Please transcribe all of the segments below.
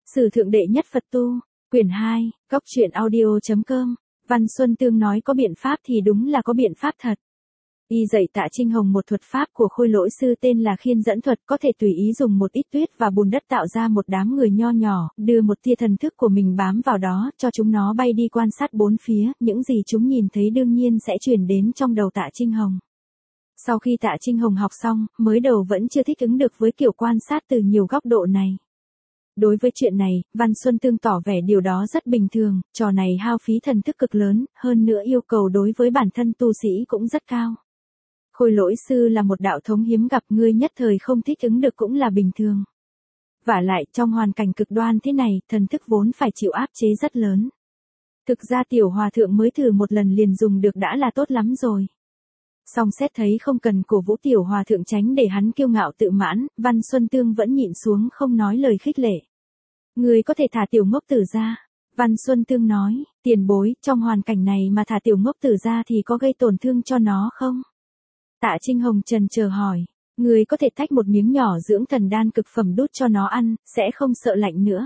Sử thượng đệ nhất Phật tu, quyển 2, góc truyện audio.com, Văn Xuân Tương nói có biện pháp thì đúng là có biện pháp thật. Y dạy Tạ Trinh Hồng một thuật pháp của Khôi Lỗi sư tên là khiên dẫn thuật, có thể tùy ý dùng một ít tuyết và bùn đất tạo ra một đám người nho nhỏ, đưa một tia thần thức của mình bám vào đó, cho chúng nó bay đi quan sát bốn phía, những gì chúng nhìn thấy đương nhiên sẽ truyền đến trong đầu Tạ Trinh Hồng. Sau khi Tạ Trinh Hồng học xong, mới đầu vẫn chưa thích ứng được với kiểu quan sát từ nhiều góc độ này. Đối với chuyện này, Văn Xuân Tương tỏ vẻ điều đó rất bình thường, trò này hao phí thần thức cực lớn, hơn nữa yêu cầu đối với bản thân tu sĩ cũng rất cao. Khôi Lỗi sư là một đạo thống hiếm gặp, ngươi nhất thời không thích ứng được cũng là bình thường. Vả lại, trong hoàn cảnh cực đoan thế này, thần thức vốn phải chịu áp chế rất lớn. Thực ra tiểu hòa thượng mới thử một lần liền dùng được đã là tốt lắm rồi. Song xét thấy không cần cổ vũ tiểu hòa thượng tránh để hắn kiêu ngạo tự mãn, Văn Xuân Tương vẫn nhịn xuống không nói lời khích lệ. Ngươi có thể thả tiểu ngốc tử ra. Văn Xuân Tương nói, tiền bối, trong hoàn cảnh này mà thả tiểu ngốc tử ra thì có gây tổn thương cho nó không? Tạ Trinh Hồng trần chờ hỏi, ngươi có thể tách một miếng nhỏ dưỡng thần đan cực phẩm đút cho nó ăn, sẽ không sợ lạnh nữa.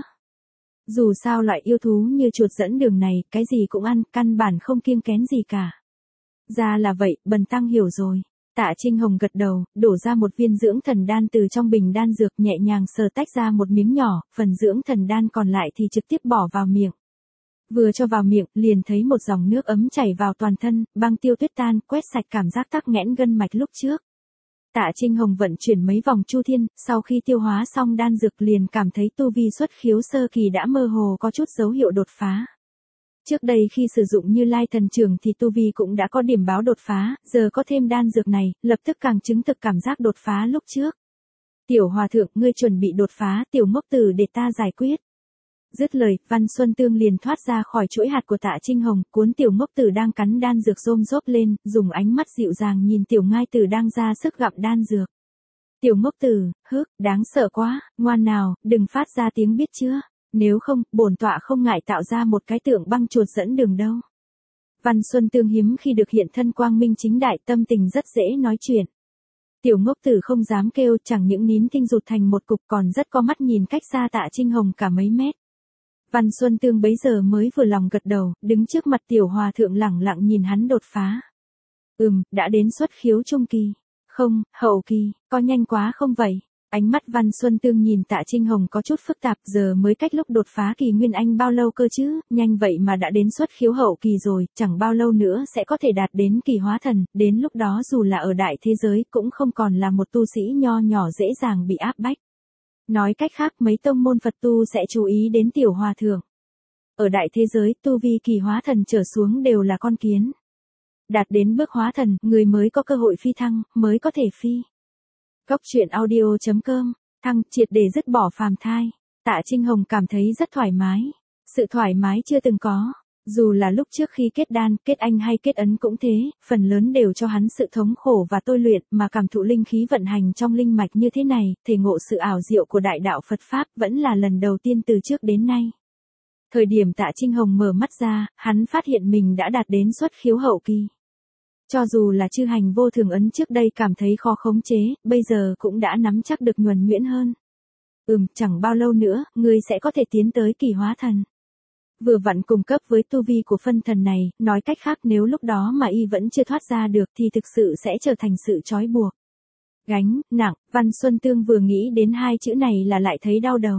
Dù sao loại yêu thú như chuột dẫn đường này, cái gì cũng ăn, căn bản không kiêng kén gì cả. Ra là vậy, bần tăng hiểu rồi. Tạ Trinh Hồng gật đầu, đổ ra một viên dưỡng thần đan từ trong bình đan dược, nhẹ nhàng sờ tách ra một miếng nhỏ, phần dưỡng thần đan còn lại thì trực tiếp bỏ vào miệng. Vừa cho vào miệng, liền thấy một dòng nước ấm chảy vào toàn thân, băng tiêu tuyết tan, quét sạch cảm giác tắc nghẽn gân mạch lúc trước. Tạ Trinh Hồng vận chuyển mấy vòng chu thiên, sau khi tiêu hóa xong đan dược liền cảm thấy tu vi xuất khiếu sơ kỳ đã mơ hồ có chút dấu hiệu đột phá. Trước đây khi sử dụng Như Lai thần trưởng thì tu vi cũng đã có điểm báo đột phá, giờ có thêm đan dược này, lập tức càng chứng thực cảm giác đột phá lúc trước. Tiểu hòa thượng, ngươi chuẩn bị đột phá, tiểu ngốc tử để ta giải quyết. Dứt lời, Văn Xuân Tương liền thoát ra khỏi chuỗi hạt của Tạ Trinh Hồng, cuốn tiểu ngốc tử đang cắn đan dược rôm rốp lên, dùng ánh mắt dịu dàng nhìn tiểu ngai tử đang ra sức gặm đan dược. Tiểu ngốc tử, đáng sợ quá, ngoan nào, đừng phát ra tiếng biết chưa? Nếu không, bổn tọa không ngại tạo ra một cái tượng băng chuột dẫn đường đâu. Văn Xuân Tương hiếm khi được hiện thân quang minh chính đại, tâm tình rất dễ nói chuyện. Tiểu ngốc tử không dám kêu, chẳng những nín thinh rụt thành một cục, còn rất có mắt nhìn cách xa Tạ Trinh Hồng cả mấy mét. Văn Xuân Tương bấy giờ mới vừa lòng gật đầu, đứng trước mặt tiểu hòa thượng lẳng lặng nhìn hắn đột phá. Đã đến xuất khiếu trung kỳ. Không, hậu kỳ, có nhanh quá không vậy? Ánh mắt Văn Xuân Tương nhìn Tạ Trinh Hồng có chút phức tạp, giờ mới cách lúc đột phá kỳ nguyên anh bao lâu cơ chứ, nhanh vậy mà đã đến xuất khiếu hậu kỳ rồi, chẳng bao lâu nữa sẽ có thể đạt đến kỳ hóa thần, đến lúc đó dù là ở đại thế giới cũng không còn là một tu sĩ nho nhỏ dễ dàng bị áp bách. Nói cách khác, mấy tông môn Phật tu sẽ chú ý đến tiểu hòa thượng. Ở đại thế giới, tu vi kỳ hóa thần trở xuống đều là con kiến. Đạt đến bước hóa thần, người mới có cơ hội phi thăng, mới có thể phi. Góc truyện audio.com, thăng triệt để dứt bỏ phàm thai. Tạ Trinh Hồng cảm thấy rất thoải mái. Sự thoải mái chưa từng có. Dù là lúc trước khi kết đan, kết anh hay kết ấn cũng thế, phần lớn đều cho hắn sự thống khổ và tôi luyện, mà cảm thụ linh khí vận hành trong linh mạch như thế này, thể ngộ sự ảo diệu của đại đạo Phật Pháp vẫn là lần đầu tiên từ trước đến nay. Thời điểm Tạ Trinh Hồng mở mắt ra, hắn phát hiện mình đã đạt đến xuất khiếu hậu kỳ. Cho dù là chư hành vô thường ấn trước đây cảm thấy khó khống chế, bây giờ cũng đã nắm chắc được nhuần nhuyễn hơn. Chẳng bao lâu nữa, ngươi sẽ có thể tiến tới kỳ hóa thần. Vừa vặn cùng cấp với tu vi của phân thần này, nói cách khác nếu lúc đó mà y vẫn chưa thoát ra được thì thực sự sẽ trở thành sự trói buộc. Gánh, nặng, Văn Xuân Tương vừa nghĩ đến hai chữ này là lại thấy đau đầu.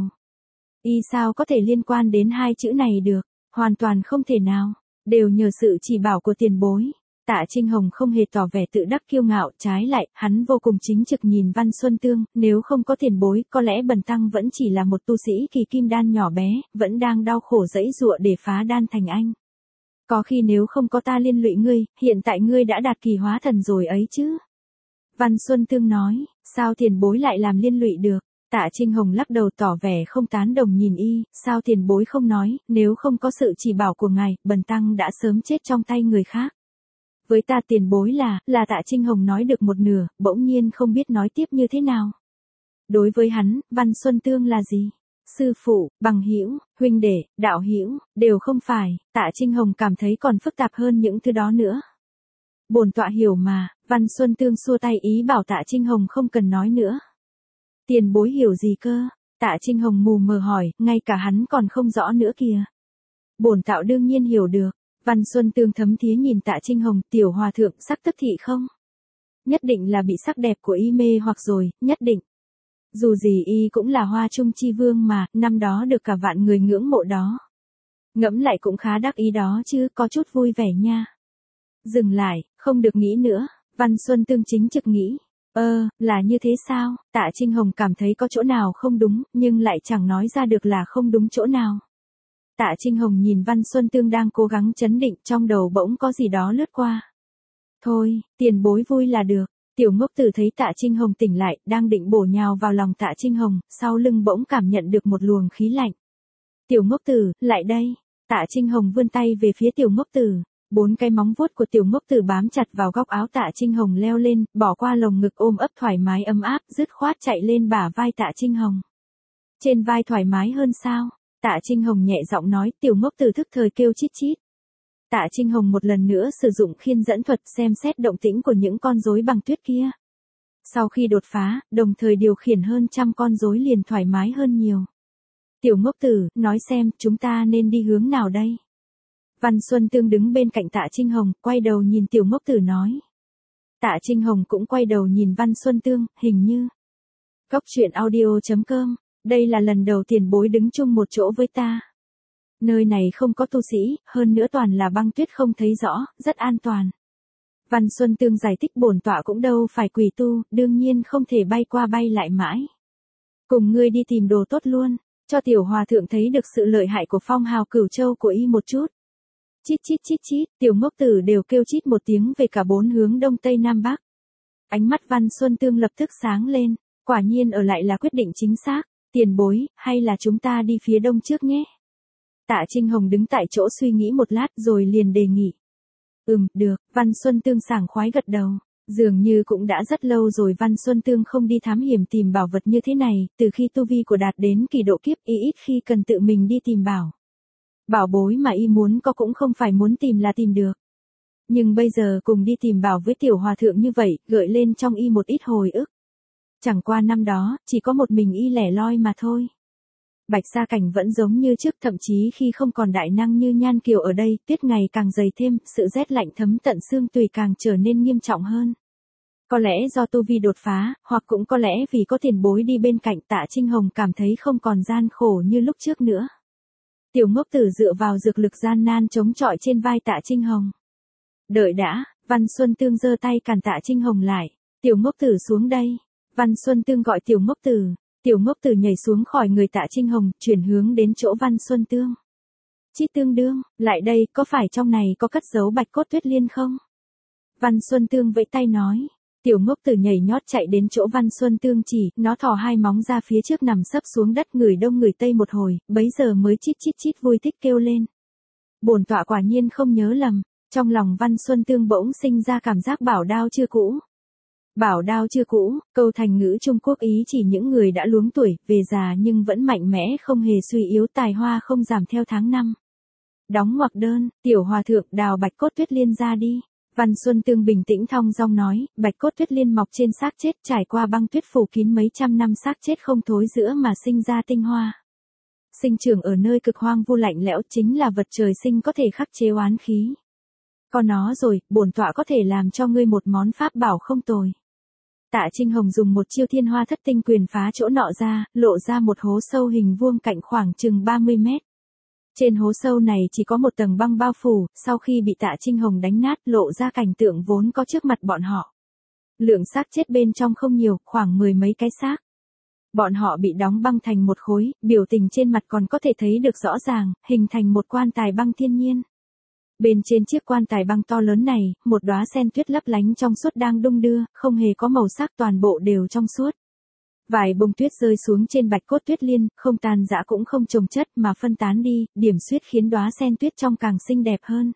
Y sao có thể liên quan đến hai chữ này được, hoàn toàn không thể nào, đều nhờ sự chỉ bảo của tiền bối. Tạ Trinh Hồng không hề tỏ vẻ tự đắc kiêu ngạo, trái lại, hắn vô cùng chính trực nhìn Văn Xuân Tương, nếu không có tiền bối, có lẽ bần tăng vẫn chỉ là một tu sĩ kỳ kim đan nhỏ bé, vẫn đang đau khổ giãy giụa để phá đan thành anh. Có khi nếu không có ta liên lụy ngươi, hiện tại ngươi đã đạt kỳ hóa thần rồi ấy chứ. Văn Xuân Tương nói, sao tiền bối lại làm liên lụy được? Tạ Trinh Hồng lắc đầu tỏ vẻ không tán đồng nhìn y, sao tiền bối không nói, nếu không có sự chỉ bảo của ngài, bần tăng đã sớm chết trong tay người khác. Với ta tiền bối là Tạ Trinh Hồng nói được một nửa, bỗng nhiên không biết nói tiếp như thế nào. Đối với hắn, Văn Xuân Tương là gì? Sư phụ, bằng hữu, huynh đệ, đạo hữu, đều không phải, Tạ Trinh Hồng cảm thấy còn phức tạp hơn những thứ đó nữa. Bổn tọa hiểu mà, Văn Xuân Tương xua tay ý bảo Tạ Trinh Hồng không cần nói nữa. Tiền bối hiểu gì cơ? Tạ Trinh Hồng mù mờ hỏi, ngay cả hắn còn không rõ nữa kìa. Bổn Tạo đương nhiên hiểu được. Văn Xuân Tương thấm thía nhìn Tạ Trinh Hồng, tiểu hòa thượng sắc tức thị không? Nhất định là bị sắc đẹp của y mê hoặc rồi, nhất định. Dù gì y cũng là hoa trung chi vương mà, năm đó được cả vạn người ngưỡng mộ đó. Ngẫm lại cũng khá đắc ý đó chứ, có chút vui vẻ nha. Dừng lại, không được nghĩ nữa, Văn Xuân Tương chính trực nghĩ. Là như thế sao? Tạ Trinh Hồng cảm thấy có chỗ nào không đúng, nhưng lại chẳng nói ra được là không đúng chỗ nào. Tạ Trinh Hồng nhìn Văn Xuân Tương đang cố gắng chấn định, trong đầu bỗng có gì đó lướt qua. Thôi, tiền bối vui là được. Tiểu Ngốc Tử thấy Tạ Trinh Hồng tỉnh lại, đang định bổ nhào vào lòng Tạ Trinh Hồng, sau lưng bỗng cảm nhận được một luồng khí lạnh. Tiểu Ngốc Tử, lại đây. Tạ Trinh Hồng vươn tay về phía Tiểu Ngốc Tử. 4 cái móng vuốt của Tiểu Ngốc Tử bám chặt vào góc áo Tạ Trinh Hồng leo lên, bỏ qua lồng ngực ôm ấp thoải mái ấm áp, dứt khoát chạy lên bả vai Tạ Trinh Hồng. Trên vai thoải mái hơn sao? Tạ Trinh Hồng nhẹ giọng nói, Tiểu Ngốc Tử thức thời kêu chít chít. Tạ Trinh Hồng một lần nữa sử dụng khiên dẫn thuật xem xét động tĩnh của những con rối bằng tuyết kia. Sau khi đột phá, đồng thời điều khiển hơn trăm con rối liền thoải mái hơn nhiều. Tiểu Ngốc Tử, nói xem, chúng ta nên đi hướng nào đây? Văn Xuân Tương đứng bên cạnh Tạ Trinh Hồng, quay đầu nhìn Tiểu Ngốc Tử nói. Tạ Trinh Hồng cũng quay đầu nhìn Văn Xuân Tương, hình như. Cóc truyện audio.com, đây là lần đầu tiền bối đứng chung một chỗ với ta. Nơi này không có tu sĩ, hơn nữa toàn là băng tuyết không thấy rõ, rất an toàn. Văn Xuân Tương giải thích bổn tọa cũng đâu phải quỷ tu, đương nhiên không thể bay qua bay lại mãi. Cùng ngươi đi tìm đồ tốt luôn, cho tiểu hòa thượng thấy được sự lợi hại của phong hào Cửu Châu của y một chút. Chít chít chít chít, Tiểu Ngốc Tử đều kêu chít một tiếng về cả 4 hướng đông tây nam bắc. Ánh mắt Văn Xuân Tương lập tức sáng lên, quả nhiên ở lại là quyết định chính xác, tiền bối, hay là chúng ta đi phía đông trước nhé. Tạ Trinh Hồng đứng tại chỗ suy nghĩ một lát rồi liền đề nghị. Được, Văn Xuân Tương sảng khoái gật đầu. Dường như cũng đã rất lâu rồi Văn Xuân Tương không đi thám hiểm tìm bảo vật như thế này, từ khi tu vi của đạt đến kỳ độ kiếp y ít khi cần tự mình đi tìm bảo. Bảo bối mà y muốn có cũng không phải muốn tìm là tìm được. Nhưng bây giờ cùng đi tìm bảo với tiểu hòa thượng như vậy, gợi lên trong y một ít hồi ức. Chẳng qua năm đó, chỉ có một mình y lẻ loi mà thôi. Bạch Sa Cảnh vẫn giống như trước, thậm chí khi không còn đại năng như Nhan Kiều ở đây, tuyết ngày càng dày thêm, sự rét lạnh thấm tận xương tùy càng trở nên nghiêm trọng hơn. Có lẽ do tu vi đột phá, hoặc cũng có lẽ vì có tiền bối đi bên cạnh, Tạ Trinh Hồng cảm thấy không còn gian khổ như lúc trước nữa. Tiểu Ngốc Tử dựa vào dược lực gian nan chống chọi trên vai Tạ Trinh Hồng. Đợi đã, Văn Xuân Tương giơ tay cản Tạ Trinh Hồng lại. Tiểu Ngốc Tử xuống đây. Văn Xuân Tương gọi Tiểu Ngốc Tử. Tiểu Ngốc Tử nhảy xuống khỏi người Tạ Trinh Hồng, chuyển hướng đến chỗ Văn Xuân Tương. Chít tương đương, lại đây, có phải trong này có cất giấu bạch cốt tuyết liên không? Văn Xuân Tương vẫy tay nói. Tiểu Ngốc Tử nhảy nhót chạy đến chỗ Văn Xuân Tương chỉ, nó thò hai móng ra phía trước nằm sấp xuống đất người đông người tây một hồi, bấy giờ mới chít chít chít vui thích kêu lên. Bổn tọa quả nhiên không nhớ lầm, trong lòng Văn Xuân Tương bỗng sinh ra cảm giác bảo đao chưa cũ. Bảo đao chưa cũ, câu thành ngữ Trung Quốc ý chỉ những người đã luống tuổi, về già nhưng vẫn mạnh mẽ không hề suy yếu, tài hoa không giảm theo tháng năm. Đóng ngoặc đơn, tiểu hòa thượng đào bạch cốt tuyết liên ra đi. Văn Xuân Tương bình tĩnh thong dong nói, bạch cốt tuyết liên mọc trên xác chết, trải qua băng tuyết phủ kín mấy trăm năm, xác chết không thối rữa mà sinh ra tinh hoa. Sinh trưởng ở nơi cực hoang vu lạnh lẽo, chính là vật trời sinh có thể khắc chế oán khí. Có nó rồi, bổn tọa có thể làm cho ngươi một món pháp bảo không tồi. Tạ Trinh Hồng dùng một chiêu thiên hoa thất tinh quyền phá chỗ nọ ra, lộ ra một hố sâu hình vuông cạnh khoảng chừng 30 mét. Trên hố sâu này chỉ có một tầng băng bao phủ, sau khi bị Tạ Trinh Hồng đánh nát, lộ ra cảnh tượng vốn có trước mặt bọn họ. Lượng xác chết bên trong không nhiều, khoảng 10 mấy cái xác. Bọn họ bị đóng băng thành một khối, biểu tình trên mặt còn có thể thấy được rõ ràng, hình thành một quan tài băng thiên nhiên. Bên trên chiếc quan tài băng to lớn này, một đóa sen tuyết lấp lánh trong suốt đang đung đưa, không hề có màu sắc, toàn bộ đều trong suốt. Vài bông tuyết rơi xuống trên bạch cốt tuyết liên, không tan rã cũng không chồng chất mà phân tán đi, điểm xuyết khiến đóa sen tuyết trong càng xinh đẹp hơn.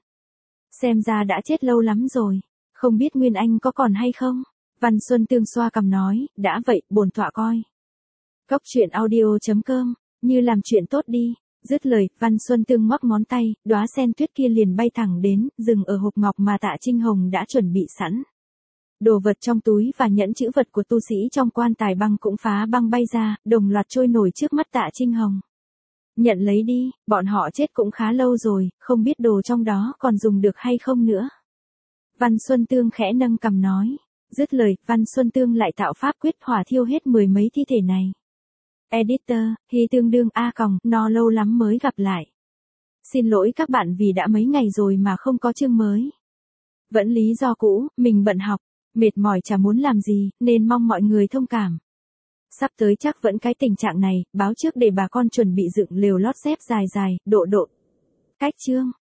Xem ra đã chết lâu lắm rồi, không biết Nguyên Anh có còn hay không? Văn Xuân Tương xoa cằm nói, đã vậy, bổn tọa coi. Cóc truyện audio.com, như làm chuyện tốt đi. Dứt lời, Văn Xuân Tương ngoắc ngón tay, đóa sen tuyết kia liền bay thẳng đến, dừng ở hộp ngọc mà Tạ Trinh Hồng đã chuẩn bị sẵn. Đồ vật trong túi và nhẫn chữ vật của tu sĩ trong quan tài băng cũng phá băng bay ra, đồng loạt trôi nổi trước mắt Tạ Trinh Hồng. Nhận lấy đi, bọn họ chết cũng khá lâu rồi, không biết đồ trong đó còn dùng được hay không nữa. Văn Xuân Tương khẽ nâng cằm nói. Dứt lời, Văn Xuân Tương lại tạo pháp quyết hỏa thiêu hết 10 mấy thi thể này. Editor, hy tương đương no lâu lắm mới gặp lại. Xin lỗi các bạn vì đã mấy ngày rồi mà không có chương mới. Vẫn lý do cũ, mình bận học, mệt mỏi chả muốn làm gì, nên mong mọi người thông cảm. Sắp tới chắc vẫn cái tình trạng này, báo trước để bà con chuẩn bị dựng lều lót xếp dài dài, độ. Cách chương.